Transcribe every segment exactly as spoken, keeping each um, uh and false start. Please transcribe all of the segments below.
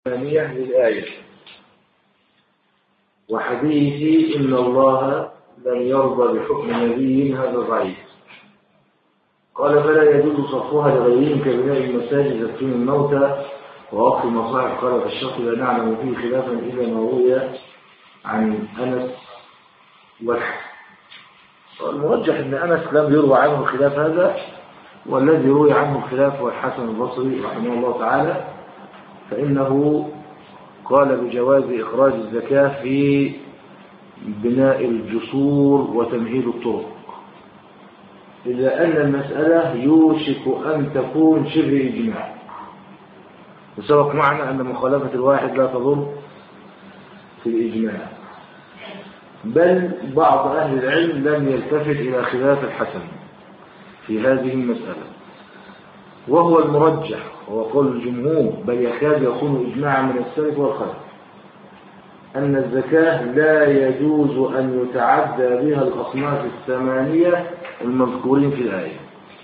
الثانية للآية وحديث إن الله لم يرضى بحكم نبي هذا ضعيف. قال فلا يجوز صرفها لغيرهم كبناء المساجد تدفين الموتى ووقف المصاحف. قال في الشرط لا نعلم فيه خلافا إلا ما روي عن أنس والحسن. المرجح أن أنس لم يروى عنه خلاف هذا، والذي روي عنه خلاف هو الحسن البصري رحمه الله تعالى، فإنه قال بجواز إخراج الزكاة في بناء الجسور وتمهيد الطرق، إلا أن المسألة يوشك أن تكون شبه إجماع، وسبق معنا أن مخالفة الواحد لا تضر في الإجماع، بل بعض أهل العلم لم يلتفت إلى خلاف الحسن في هذه المسألة، وهو المرجح وهو قول الجمهور، بل يكاد يكون إجماعا من السلف والخلف، أن الزكاة لا يجوز أن يتعدى بها الأصناف الثمانية المذكورين في الآية.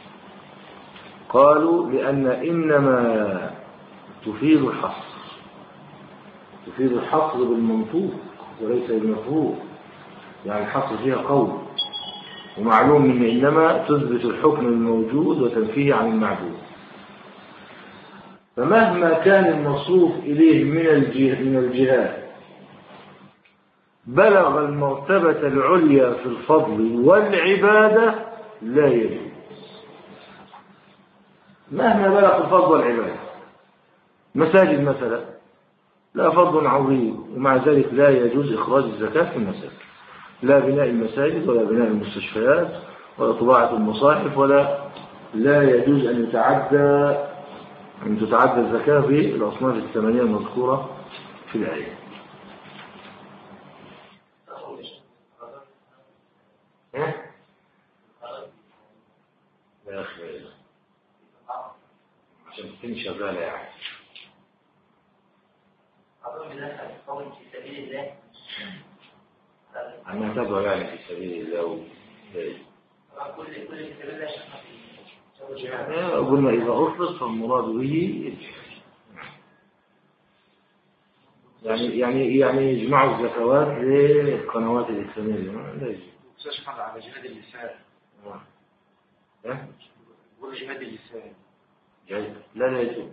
قالوا لأن إنما تفيد الحصر تفيد الحصر بالمنطوق وليس بالمفهوم، يعني الحصر فيها قول، ومعلوم من إنما تثبت الحكم الموجود وتنفيه عن المعدود، فمهما كان المصروف إليه من الجهات بلغ المرتبة العليا في الفضل والعبادة لا يجوز، مهما بلغ الفضل والعبادة. مساجد مثلا لا فضل عظيم، ومع ذلك لا يجوز إخراج الزكاة في المساجد، لا بناء المساجد ولا بناء المستشفيات ولا طباعة المصاحف، ولا لا يجوز أن يتعدى أن تتعدى الزكاة في الأصناف الثمانية المذكورة في الآية. يا أخي عشان تكون شغالة يعني في سبيل الله أنا تبغى يعني في سبيل الله كل كل في سبيل الله. قلنا إذا أطلق فالمراد به يعني يعني يعني يجمعوا الزكوات للقنوات الإسلامية. لا يجوز. تشمل على جهاد اللسان. ها؟ وجهاد اللسان. لا لا يجوز.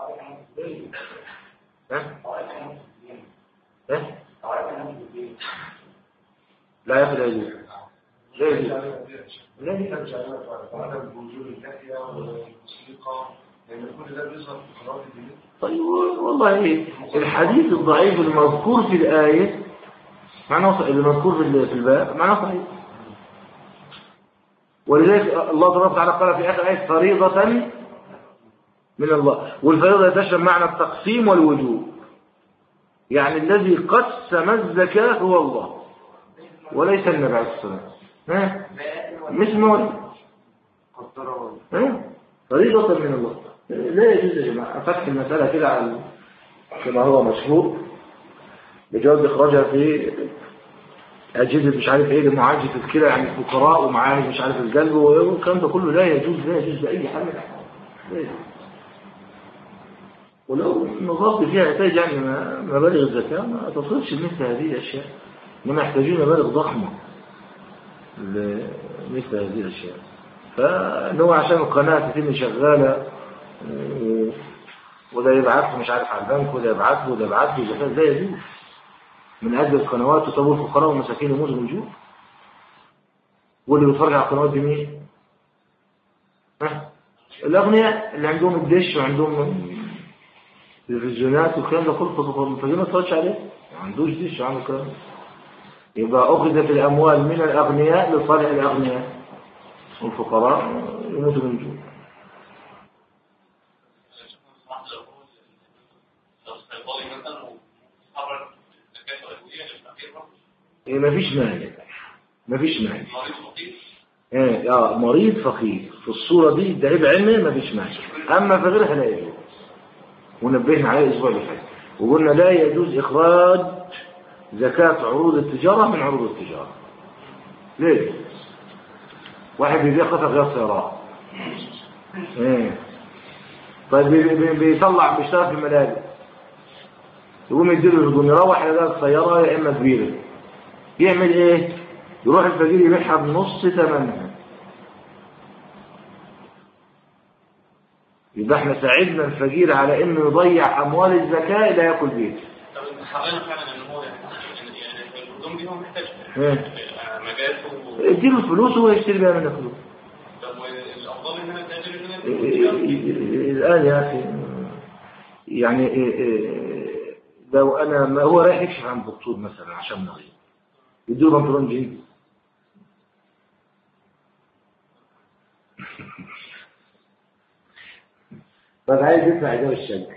ها؟ ها؟ لا يفعل يجوز. لا يجوز. لا يجوز. هذا بوجود الكافية والموسيقى، لأن كل ده بيظهر في قنوات الدين. طيب والله الحديث الضعيف المذكور في الآية معناه المذكور في الباب معناه صحيح، ولذلك الله تبارك وتعالى قال في آخر آية فريضة من الله، والفريضة تشمل معنى التقسيم والوجوب، يعني الذي قسم الزكاة هو الله وليس النبي عليه الصلاة والسلام. ها مش مولي ها فريضة من الله. لا يجوز يا جماعة فتح المسألة كده على كما هو مشهور بجواز إخراجها في أجهزة مش عارف إيه لمعالجة الكلى، يعني الفقراء ومعالج مش عارف القلب والكلام ده كله لا يجوز لا يجوز بأي حال. لا يجوز. ولو نظرت فيها يحتاج يعني مبالغ الزكاة ما تصلش مثل هذه الأشياء، إنما يحتاجون مبالغ ضخمة لمثل هذه الأشياء. فإنه عشان القناة تتم شغالة وده يبعث مش عارف على البنك وده يبعث وده يبعث له زكاة، لا يجوز من أجل القنوات وتبو الفقراء والمساكين يموت من الجوع. واللي بيتفرج على القنوات دي مين؟ ها؟ الأغنياء اللي عندهم الدش وعندهم التلفزيونات والكلام ده كله، فدي ما تفرجش عليه، ما عندوش دش وعنده كلام، يبقى أخذت الأموال من الأغنياء لصالح الأغنياء والفقراء يموتوا من الجوع. إيه ما فيش مانع ما فيش مانع ايه اه مريض فقير في الصورة دي ده عيب علمي ما فيش مانع، اما في غيرها لا يجوز، ونبهنا عليه الاسبوع اللي فات وقلنا لا يجوز اخراج زكاة عروض التجارة من عروض التجارة. ليه؟ واحد بيبيع قطع غير سيارات ايه طيب بيطلع بيشتغل في الملابس يقوم يديله الهدوم، يروح يلاقي السيارة يا إما كبيرة، يعمل إيه؟ يروح الفقير يبيعها بنص ثمنها. يبقى احنا ساعدنا الفقير على إنه يضيع أموال الزكاة لا يأكل بيته. طب حقيقة فعلا إن هو يعني الهدوم دي هو محتاجها إيه؟ مجازه اديله الفلوس وهو يشتري بيها منك فلوس. طب الأفضل إن أنا أتاجر إن أنا الآن يا أخي يعني إيه إيه لو أنا ما هو رايح يكشف عن دكتور مثلا عشان مريض يديله بنطلون جينز بس عايز يدفع إيجار الشقة،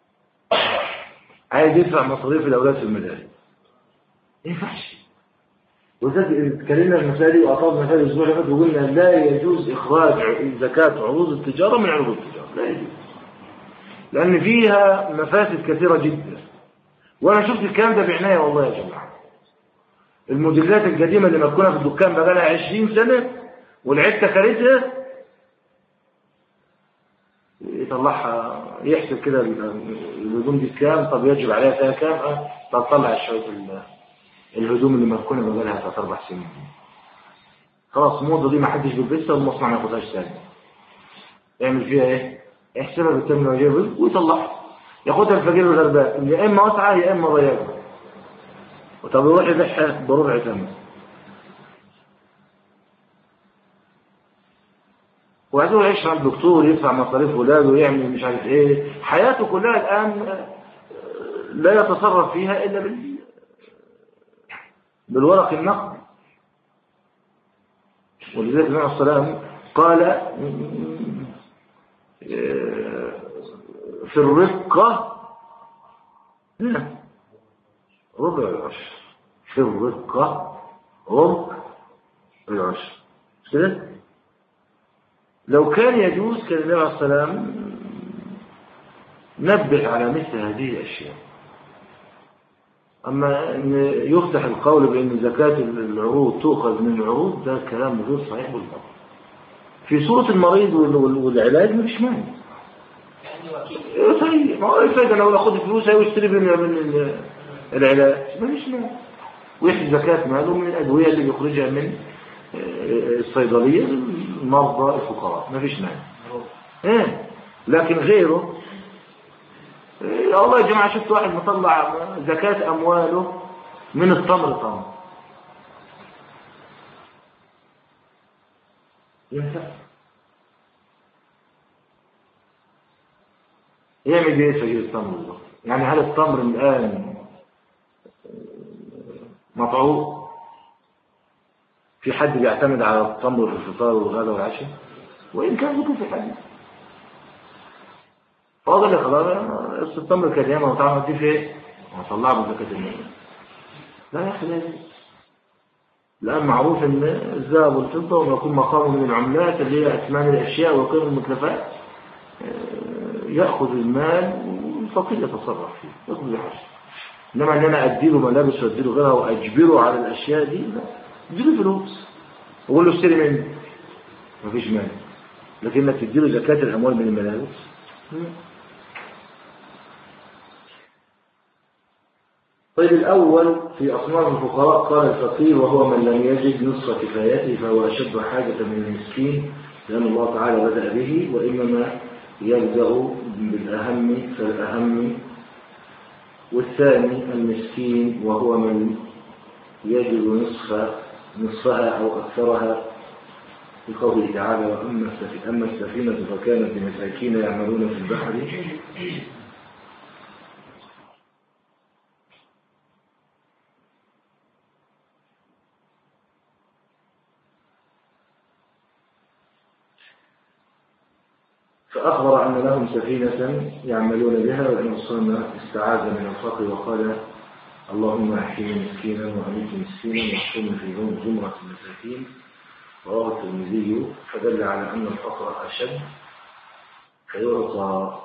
عايز يدفع مصاريف الأولاد في المدارس، ما ينفعش. وذلك اتكلمنا المسائل وأعطانا مثال الأسبوع اللي فات وقلنا لا يجوز إخراج زكاة عروض التجارة من عروض التجارة، لا يجوز، لأن فيها مفاسد كثيرة جدا. وأنا شفت الكلام ده بعناية والله يا جماعة. الموديلات القديمة اللي مركونة في الدكان بقى لها عشرين سنة والعدة كارثة، يطلعها يحسب كده الهدوم دي كام، طب يجب عليها فيها كام، طب طلع الشوية الهدوم اللي مركونة بقى لها ثلاث أربع سنين خلاص الموضة دي ما حدش بيلبسها والمصنع ما ياخدهاش ثاني. يعمل فيها ايه؟ يحسبها بالترمينولوجيا ويطلعها، ياخدها الفقير الغلبان يا اما واسعه يا اما ضيقه، وطب يروح يبيعها بربع ثمن. وبعدين يعيش مع الدكتور يدفع مصاريف ولاده ويعمل مش عارف ايه، حياته كلها الان لا يتصرف فيها الا بال بالورق النقدي. ولذلك النبي عليه الصلاه والسلام قال في الرقة ربع العشر، في الرقة ربع العشر كده. لو كان يجوز كان النبي عليه الصلاة والسلام نبه على مثل هذه الأشياء. أما أن يفتح القول بأن زكاة العروض تؤخذ من العروض ده كلام غير صحيح بالضبط. في صورة المريض والعلاج مفيش مانع. طيب ما هو الفايدة لو ياخد فلوس ويشتري من العلاج مفيش مانع، ويحسب زكاة ماله من الأدوية اللي بيخرجها من الصيدلية المرضى الفقراء مفيش مانع. ايه لكن غيره يا الله يا جماعة شفت واحد مطلع زكاة أمواله من التمر تمر ينفع يعمل ايه فقير التمر ده؟ يعني هل التمر الآن مطعوم؟ في حد بيعتمد على التمر في الفطار والغداء والعشاء؟ وإن كان ذكر في حديث فاضل يا خلاص التمر كديانة وطعمه دي في ايه؟ وطلعه من زكاة المال. لا يا أخي لازم، الآن معروف ان الذهب والفضة وما يكون مقامه من العملات اللي هي أثمان الأشياء وقيم المتلفات يأخذ المال والفقير يتصرف فيه يأخذ الحش. إنما أن أنا أديله ملابس وأديله غيرها وأجبره على الأشياء دي لا، أديله فلوس وأقول له اشتري مني مفيش مال، لكن انك تديله زكاة الأموال من الملابس. طيب الأول في أصناف الفقراء قال الفقير وهو من لم يجد نصف كفايته فهو أشد حاجة من المسكين، لأن الله تعالى بدأ به وإنما يبدأ بالأهم فالأهم. والثاني المسكين وهو من يجد نصف نصفها أو أكثرها بقوله تعالى أما السفينة فكانت لمساكين يعملون في البحر فأخبر أن لهم سفينة يعملون بها، وإن الصنع استعاذ من الفقر وقال اللهم احيني مسكينا وأميت مسكينا واحشرني في زمرة المساكين. رواه الترمذي. فدل على أن الفقر أشد فيعطى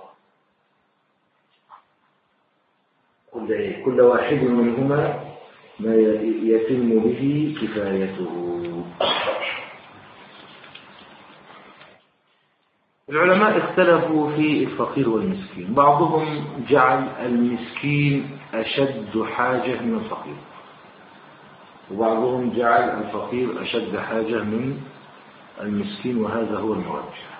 كل كل واحد منهما ما يتم به كفايته. العلماء اختلفوا في الفقير والمسكين. بعضهم جعل المسكين أشد حاجة من الفقير، وبعضهم جعل الفقير أشد حاجة من المسكين، وهذا هو المرجح.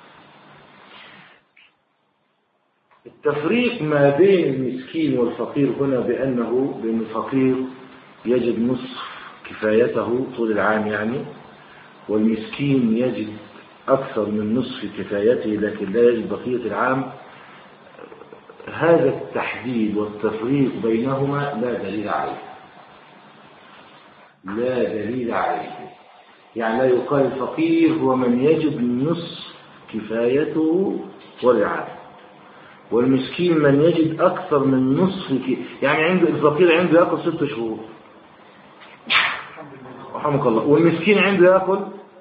التفريق ما بين المسكين والفقير هنا بأنه بأن الفقير يجد نصف كفايته طول العام يعني، والمسكين يجد أكثر من نصف كفايته لكن لا يجد بقية العام. هذا التحديد والتفريق بينهما لا دليل عليه، لا دليل عليه. يعني لا يقال الفقير هو من يجد نصف كفايته طول العام، والمسكين من يجد أكثر من نصف كي... يعني عنده الفقير عنده يأكل ست شهور رحمك الله، والمسكين عنده يأكل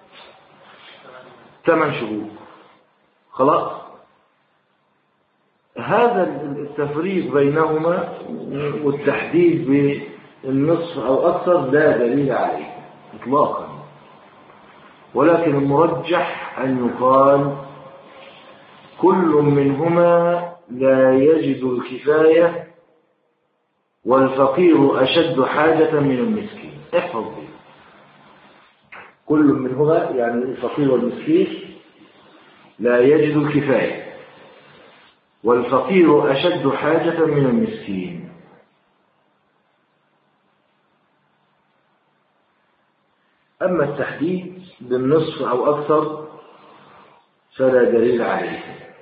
ثمان شهور. خلاص، هذا التفريق بينهما والتحديد بالنصف أو أكثر لا دليل عليه إطلاقا، ولكن المرجح أن يقال كل منهما لا يجد الكفاية والفقير أشد حاجة من المسكين. احفظ دي، كل منهما يعني الفقير والمسكين لا يجد الكفاية والفقير أشد حاجة من المسكين. أما التحديد بالنصف أو أكثر فلا دليل عليه.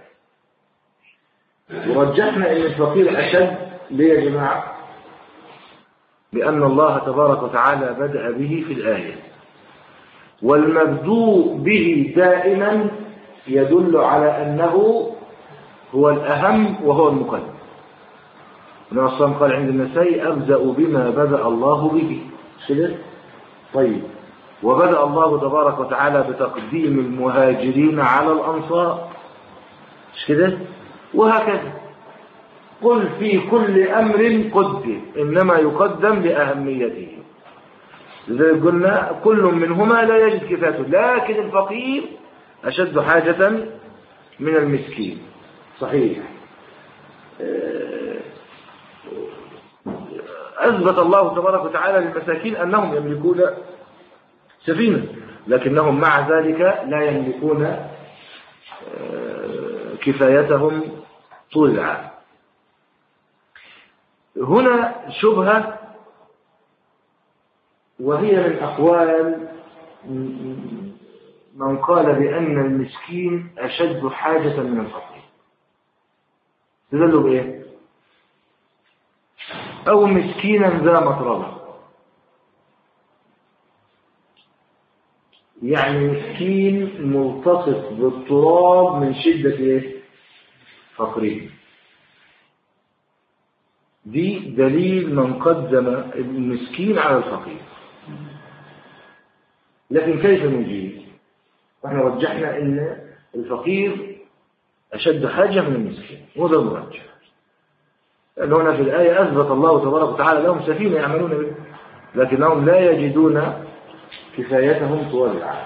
ورجحنا أن الفقير أشد. ليه يا جماعة؟ لأن الله تبارك وتعالى بدأ به في الآية، والمبدوء به دائما يدل على أنه هو الأهم وهو المقدم. النبي صلى الله عليه وسلم قال عند النسائي أبدأ بما بدأ الله به. كده طيب، وبدأ الله تبارك وتعالى بتقديم المهاجرين على الأنصار، مش كده؟ وهكذا قل في كل أمر قدم إنما يقدم لأهميته. لذلك قلنا كل منهما لا يجد كفايته، لكن الفقير أشد حاجة من المسكين. صحيح. أثبت الله تبارك وتعالى للمساكين أنهم يملكون سفينة، لكنهم مع ذلك لا يملكون كفايتهم طول العام. هنا شبهة، وهي من أقوال من قال بأن المسكين أشد حاجة من الفقير. تدلوا بإيه؟ أو مسكينا ذا مطربة، يعني مسكين ملتصق بالتراب من شدة إيه؟ فقره. دي دليل من قدم المسكين على الفقير. لكن كيف نجيب؟ احنا رجحنا ان الفقير اشد حاجة من المسكين، وده المرجح. لأن هنا في الآية أثبت الله تبارك وتعالى لهم سفينة يعملون بها، لكنهم لا يجدون كفايتهم طوال العام.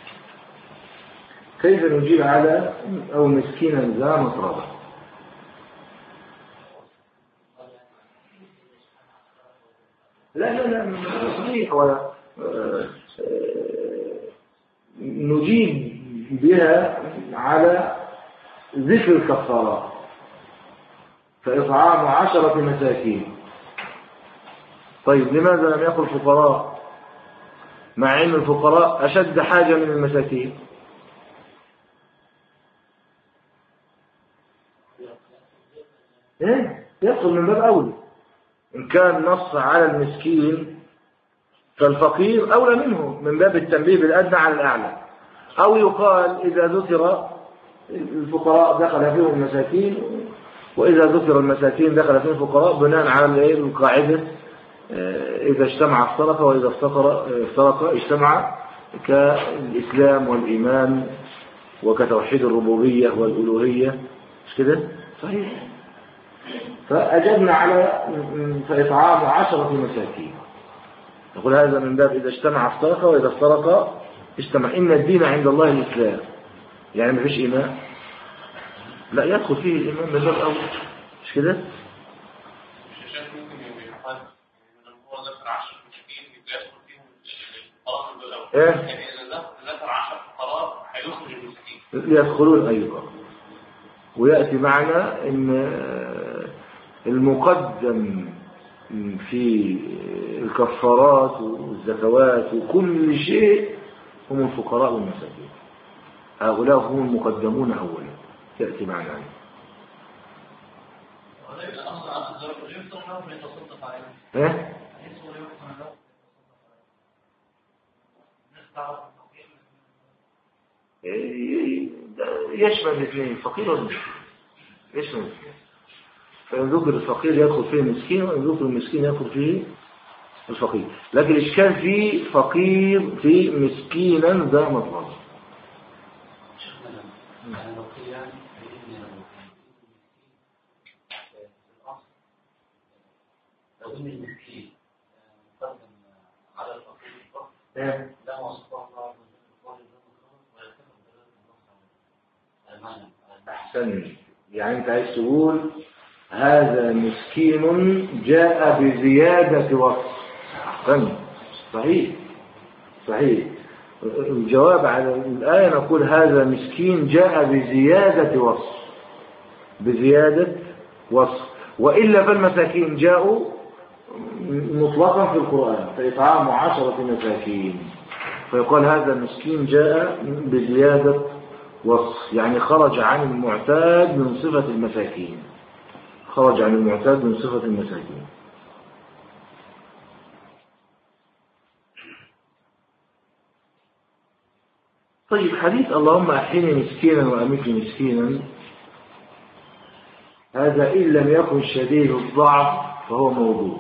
كيف نجيب على أو مسكينا ذا مطربة؟ لا لا لا صحيح، ولا نجيب بها على ذكر الكفارات، فإطعام عشرة مساكين. طيب لماذا لم يقل فقراء مع أن الفقراء أشد حاجة من المساكين؟ إيه؟ يدخل من باب أولى. إن كان نص على المسكين فالفقير أولى منه من باب التنبيه بالأدنى على الأعلى. أو يقال إذا ذكر الفقراء دخل فيهم المساكين، وإذا ذكر المساكين دخل فيهم الفقراء، بناء على القاعدة إذا اجتمع افترق وإذا افترق اجتمع، كالإسلام والإيمان وكتوحيد الربوبية والألوهية. مش كده؟ صحيح. فأجبنا على فإطعام عشرة مساكين، نقول هذا من باب إذا اجتمع افترق وإذا افترق اجتمع. إن الدين عند الله الإسلام، يعني ما فيش إيمان، لا يدخل فيه الإمام من باب أول، مش كده؟ الشاشات ممكن يحط من هو ذكر عشر مساكين يبقى يدخل فيهم القرار الأول. إيه؟ يعني إذا ذكر عشر فقرات هيدخل المسكين. يدخلون أيضا. ويأتي معنا إن المقدم في الكفارات والزكوات وكل شيء هم الفقراء والمساكين، هؤلاء هم المقدمون أولا، يأتي معنا. ها؟ يشمل الاثنين، فقير والمسكين يشمل الاثنين. فإن ذكر الفقير يدخل فيه المسكين، وإن ذكر المسكين يدخل فيه الفقير. لكن الإشكال في فقير في مسكينا ذا مطلب. لو ان المسكين مقدم على الفقير فقط لا وصف الله أحسن. يعني أنت عايز تقول هذا مسكين جاء بزيادة وصف. أحسن. صحيح صحيح. الجواب على الآية نقول هذا مسكين جاء بزيادة وصف، بزيادة وصف. وإلا فالمساكين جاءوا مطلقا في القرآن، فإطعام عشرة مساكين، فيقال هذا مسكين جاء بزيادة وصف، يعني خرج عن المعتاد من صفة المساكين، خرج عن المعتاد من صفة المساكين. طيب حديث اللهم أحيني مسكينا وأميتني مسكينا، هذا إن لم يكن شديد الضعف فهو موضوع.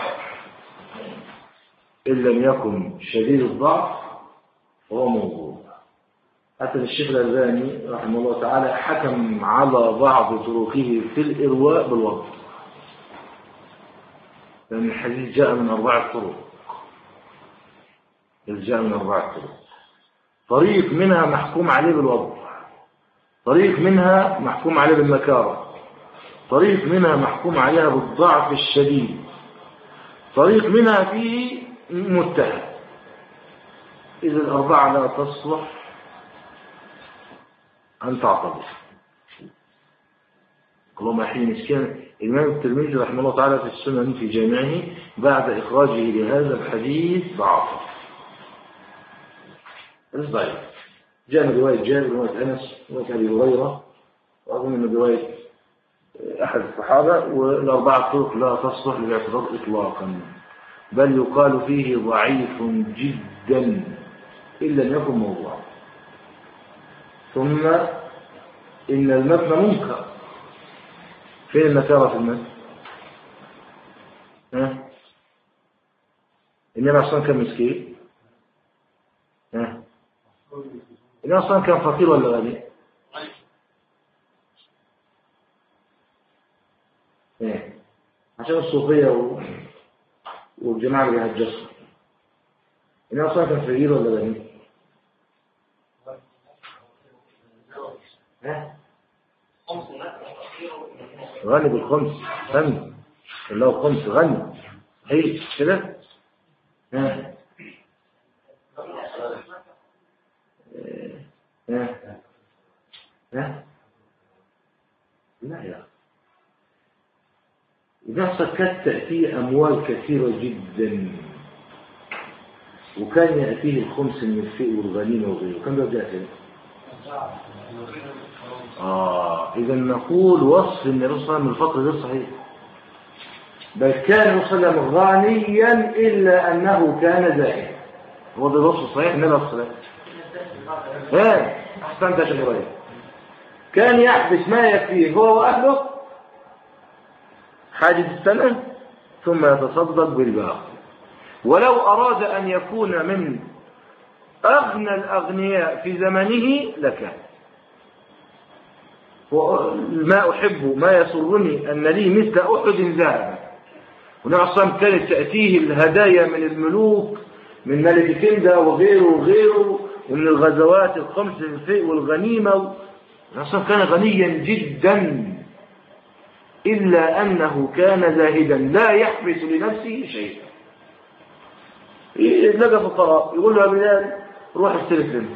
إن لم يكن شديد الضعف فهو موضوع. حتى الشيخ الألباني رحمه الله تعالى حكم على بعض طرقه في الإرواء بالوضع، لأن الحديث جاء من أربعة طرق، جاء من أربعة طرق. طريق منها محكوم عليه بالوضع، طريق منها محكوم عليه بالمكارة، طريق منها محكوم عليها بالضعف الشديد، طريق منها فيه متهم. إذا الأربعة لا تصلح أن تعتبر. اللهم أحيي مسكينا. الإمام الترمذي رحمه الله تعالى في السنن في جامعه بعد إخراجه لهذا الحديث ضعف ضعيف. جاء من رواية جابر ورواية أنس ورواية أبي هريرة، وأظن من رواية أحد الصحابة، والأربعة طرق لا تصلح للاعتراض إطلاقا، بل يقال فيه ضعيف جدا إن لم يكن موضوعا. ثم إن المتن منكر. فين النكارة في المتن؟ ها؟ النبي أصلا كان مسكين؟ ها؟ النبي أصلا كان فقير ولا غني؟ ايه عشان الصوفية و... والجماعة اللي بيهجسوا. النبي أصلا كان فقير ولا غني؟ ها؟ غني بالخمس، غني اللي هو خمس غني. هي كده؟ ها؟ ها؟ ها؟ لا يا إذا سكت تأتيه أموال كثيرة جدا، وكان يأتيه الخمس من الفئ والغنيمة وغيره، كم ده جاء آه إذا نقول وصف النبي صلى الله عليه وسلم الفقر غير صحيح، بل كان النبي صلى الله عليه وسلم غنيا إلا أنه كان زاهدا. هو ده الوصف الصحيح النبي صلى الله عليه وسلم. ها أحسنت يا شيخ إبراهيم. كان يحبس ما يكفيه هو وأهله حاجة السنة ثم يتصدق بالباقي، ولو أراد أن يكون من أغنى الأغنياء في زمنه لكان. ما أحب ما يسرني أن لي مثل أحد ذهبا. ونعصم كانت تأتيه الهدايا من الملوك، من ملك كندا وغيره وغيره، ومن الغزوات الخمس الفئ والغنيمة، الرسول كان غنيا جدا إلا أنه كان زاهدا لا يحبس لنفسه شيئا. يتلقى فقراء يقول له يا بلال روح استلف لنا،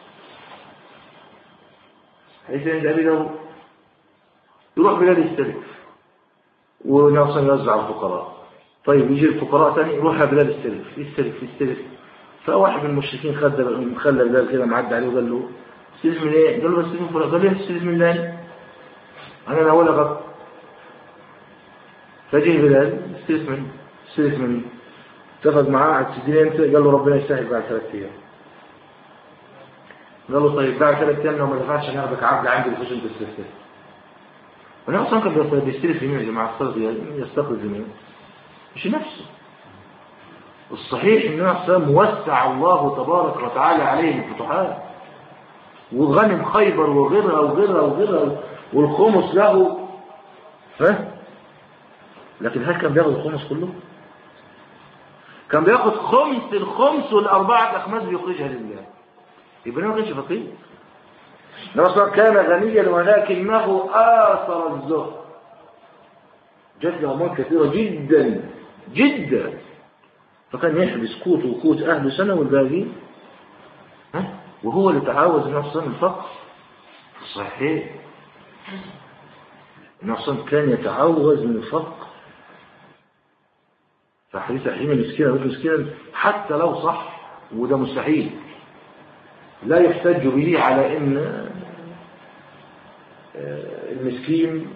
حيث عند أبي داود يروح بلال يستلف ونفسه يوزع الفقراء. طيب يجي الفقراء ثاني يروح يا بلال يستلف يستلف يستلف. فواحد من المشركين خد خلى بلال كده معدي عليه وقال له استلف من ايه؟ قال له بستلف من فلان. قال له استلف من ثاني انا الاول غلط. فجه بلال استلف من استلف من اتفق معاه على السدين انت. قال له ربنا يسهل بعد ثلاث ايام. قال له طيب بعد ثلاث ايام لو ما دفعش ناخدك عبد عندي بخش انت استلف. وانا اصلا كان بيستلف يمين يا جماعه الصلاه يستقرض يمين مش نفسه. الصحيح ان نفسه موسع الله تبارك وتعالى عليه الفتوحات وغنم خيبر وغيرها وغيرها وغيرها والخمس له. ها لكن هل كان بياخد الخمس كله؟ كان بياخد خمس الخمس والاربعه اخماس بيخرجها لله. يبقى ما كانش فقير. نصر كان غنيا ولكنه آثر الزهد. جات له اموال كثيره جدا جدا فكان يحبس قوت وقوت اهله سنه والباقي ها وهو اللي تعاوز نفسه من الفقر. صحيح نفسه كان يتعوز من الفقر. فحديث حين مسكينه مسكينه حتى لو صح وده مستحيل لا يحتج به على ان المسكين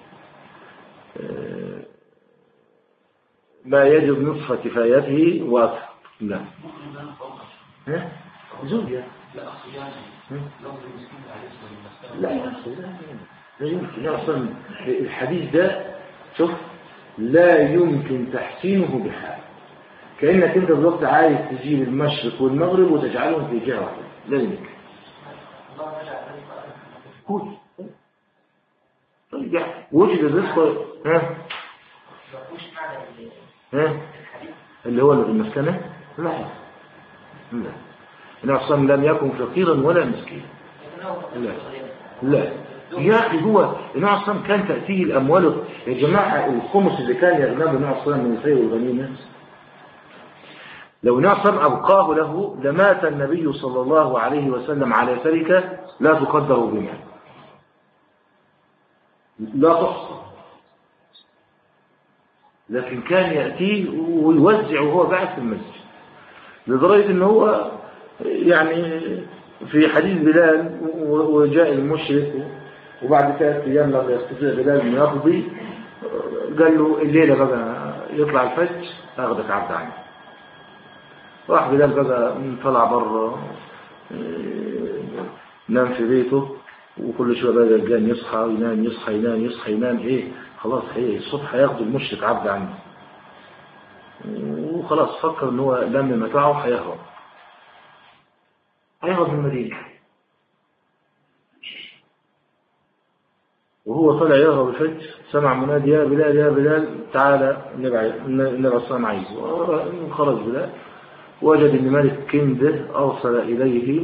ما يجد نصف كفايته واكثر. لا ها زوجة لا أخي يعني لو المسكين عليه لا يا أخي لا يمكن أصلا الحديث ده شوف لا يمكن تحسينه بحال. كأنك أنت بالوقت عايز تجيب المشرق والمغرب وتجعلهم في جهة واحدة. لا يمكن. قول طيب وجد الرزق ها ها اللي هو المسكنة لا لا إن أصلا لم يكن فقيرا ولا مسكين. لا لا يا أخي هو إن أصلا كان تأتيه الأموال يا جماعة. الخمس اللي كان يغنم إن أصلا من الخير والغنيمة لو نعصم أبقاه له لمات النبي صلى الله عليه وسلم على تركة لا تقدر بمال لا تحصى. لكن كان يأتيه ويوزع وهو قاعد في المسجد لدرجة أنه هو يعني في حديث بلال وجاء المشرك وبعد ثلاث أيام لم يستطيع بلال أن يقضي قال له الليلة بقى يطلع الفجر أخذك عبد عني. راح بلال بقى طلع بره نام في بيته وكل شويه بقى الجان يصحى ينام يصحى ينام يصحى ينام ايه خلاص هي الصبح هياخد المشرك عبد عنه وخلاص فكر ان هو لما متاعه هيهرب هيهرب من المدينه. وهو طلع يهرب الفجر سمع منادي يا بلال يا بلال تعالى النبي صلى الله عليه وسلم. خرج بلال وجد ان ملك كنده ارسل اليه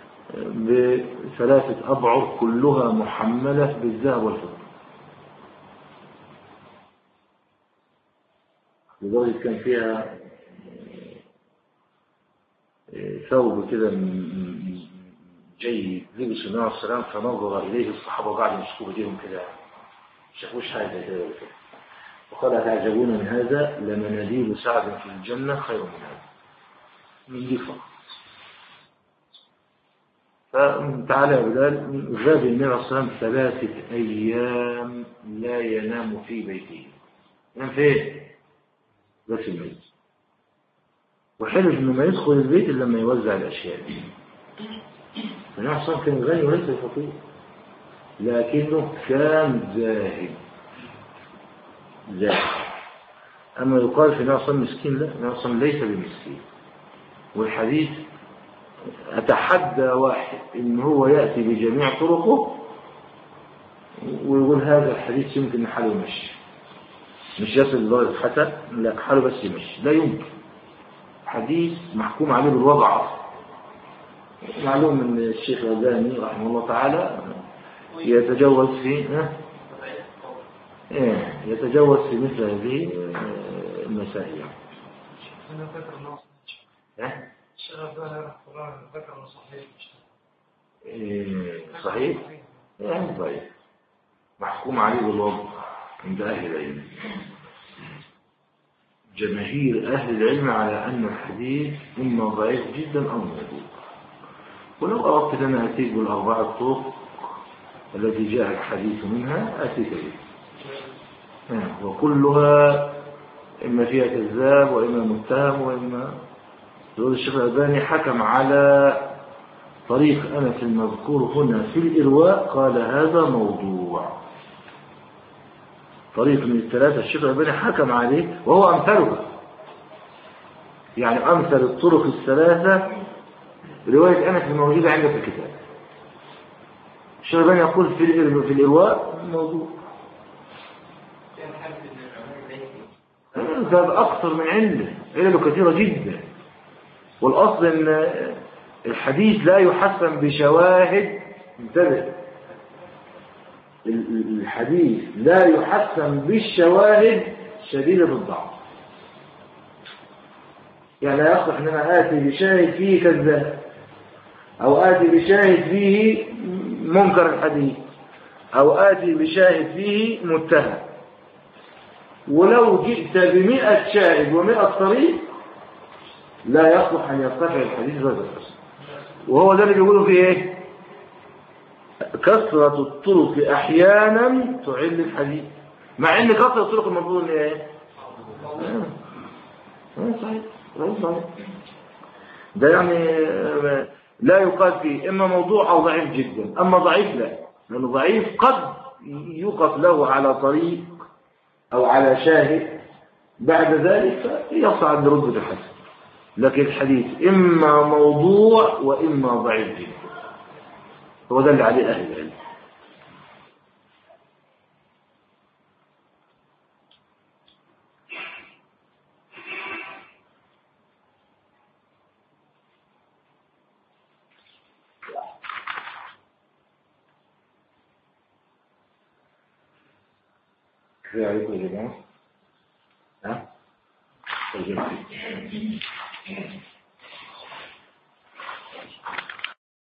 بثلاثة أبعر كلها محملة بالذهب والفضة. لذلك كان فيها ثوب كده جيد لبس النبي عليه السلام فنظر إليه الصحابة بعد يشكوا بديهم كده شافوش حاجة كده وقال تعجبون من هذا لمناديل سعد في الجنة خير من هذا من دي فقط. فتعالى يا بلال غاب النبي عليه الصلاة والسلام ثلاثة أيام لا ينام في بيته. ينام فين؟ بس البيت. وحلف إنه ما يدخل البيت إلا لما يوزع الأشياء. النبي عليه الصلاة والسلام كان غني وليس فقير لكنه كان زاهد زاهد. أما يقال في النبي عليه الصلاة والسلام مسكين لا النبي عليه الصلاة والسلام ليس بمسكين. والحديث أتحدى واحد إن هو يأتي بجميع طرقه ويقول هذا الحديث يمكن حاله يمشي مش يصل لدرجة حتى لا حاله بس يمشي لا يمكن. حديث محكوم عليه بالوضع. معلوم من الشيخ الألباني رحمه الله تعالى يتجوز في إيه يتجوز في مثل هذه المسائل. أنا فكر الله إيه الشغف ده قرآن فكر صحيح إيه صحيح يعني ضعيف محكوم عليه بالوضع عند أهل العلم. جماهير أهل العلم على أن الحديث إما ضعيف جدا أو موضوع. ولو أردت أن أتيك بالأربعة الطرق التي جاء الحديث منها أتيك به، وكلها إما فيها كذاب وإما متهم وإما يقول الشيخ الألباني حكم على طريق أنس المذكور هنا في الإرواء قال هذا موضوع. طريق من الثلاثة الشيخ الألباني حكم عليه وهو أمثلها، يعني أمثل الطرق الثلاثة رواية أنس الموجودة عندك في الكتاب. الشيخ الألباني يقول في في الإرواء موضوع. هذا أكثر من عنده علله كثيرة جدا. والأصل أن الحديث لا يحسن بشواهد. انتبه، الحديث لا يحسن بالشواهد شديدة الضعف. يعني لا يصلح أن أنا آتي بشاهد فيه كذاب، أو آتي بشاهد فيه منكر الحديث، أو آتي بشاهد فيه متهم. ولو جئت بمئة شاهد ومئة طريق لا يصلح أن يرتفع الحديث هذا الحسن. وهو ده اللي بيقولوا فيه إيه؟ كثرة الطرق أحيانا تعل الحديث، مع أن كثرة الطرق المفروض أن إيه؟ صحيح صحيح. ده يعني لا يقال فيه إما موضوع أو ضعيف جدا. أما ضعيف لا، لأنه ضعيف قد يقف له على طريق أو على شاهد بعد ذلك يصعد برتبة الحسن. لكن الحديث إما موضوع وإما ضعيف جدا. هو ده اللي عليه أهل العلم. كيف عليكم يا جماعة؟ ها؟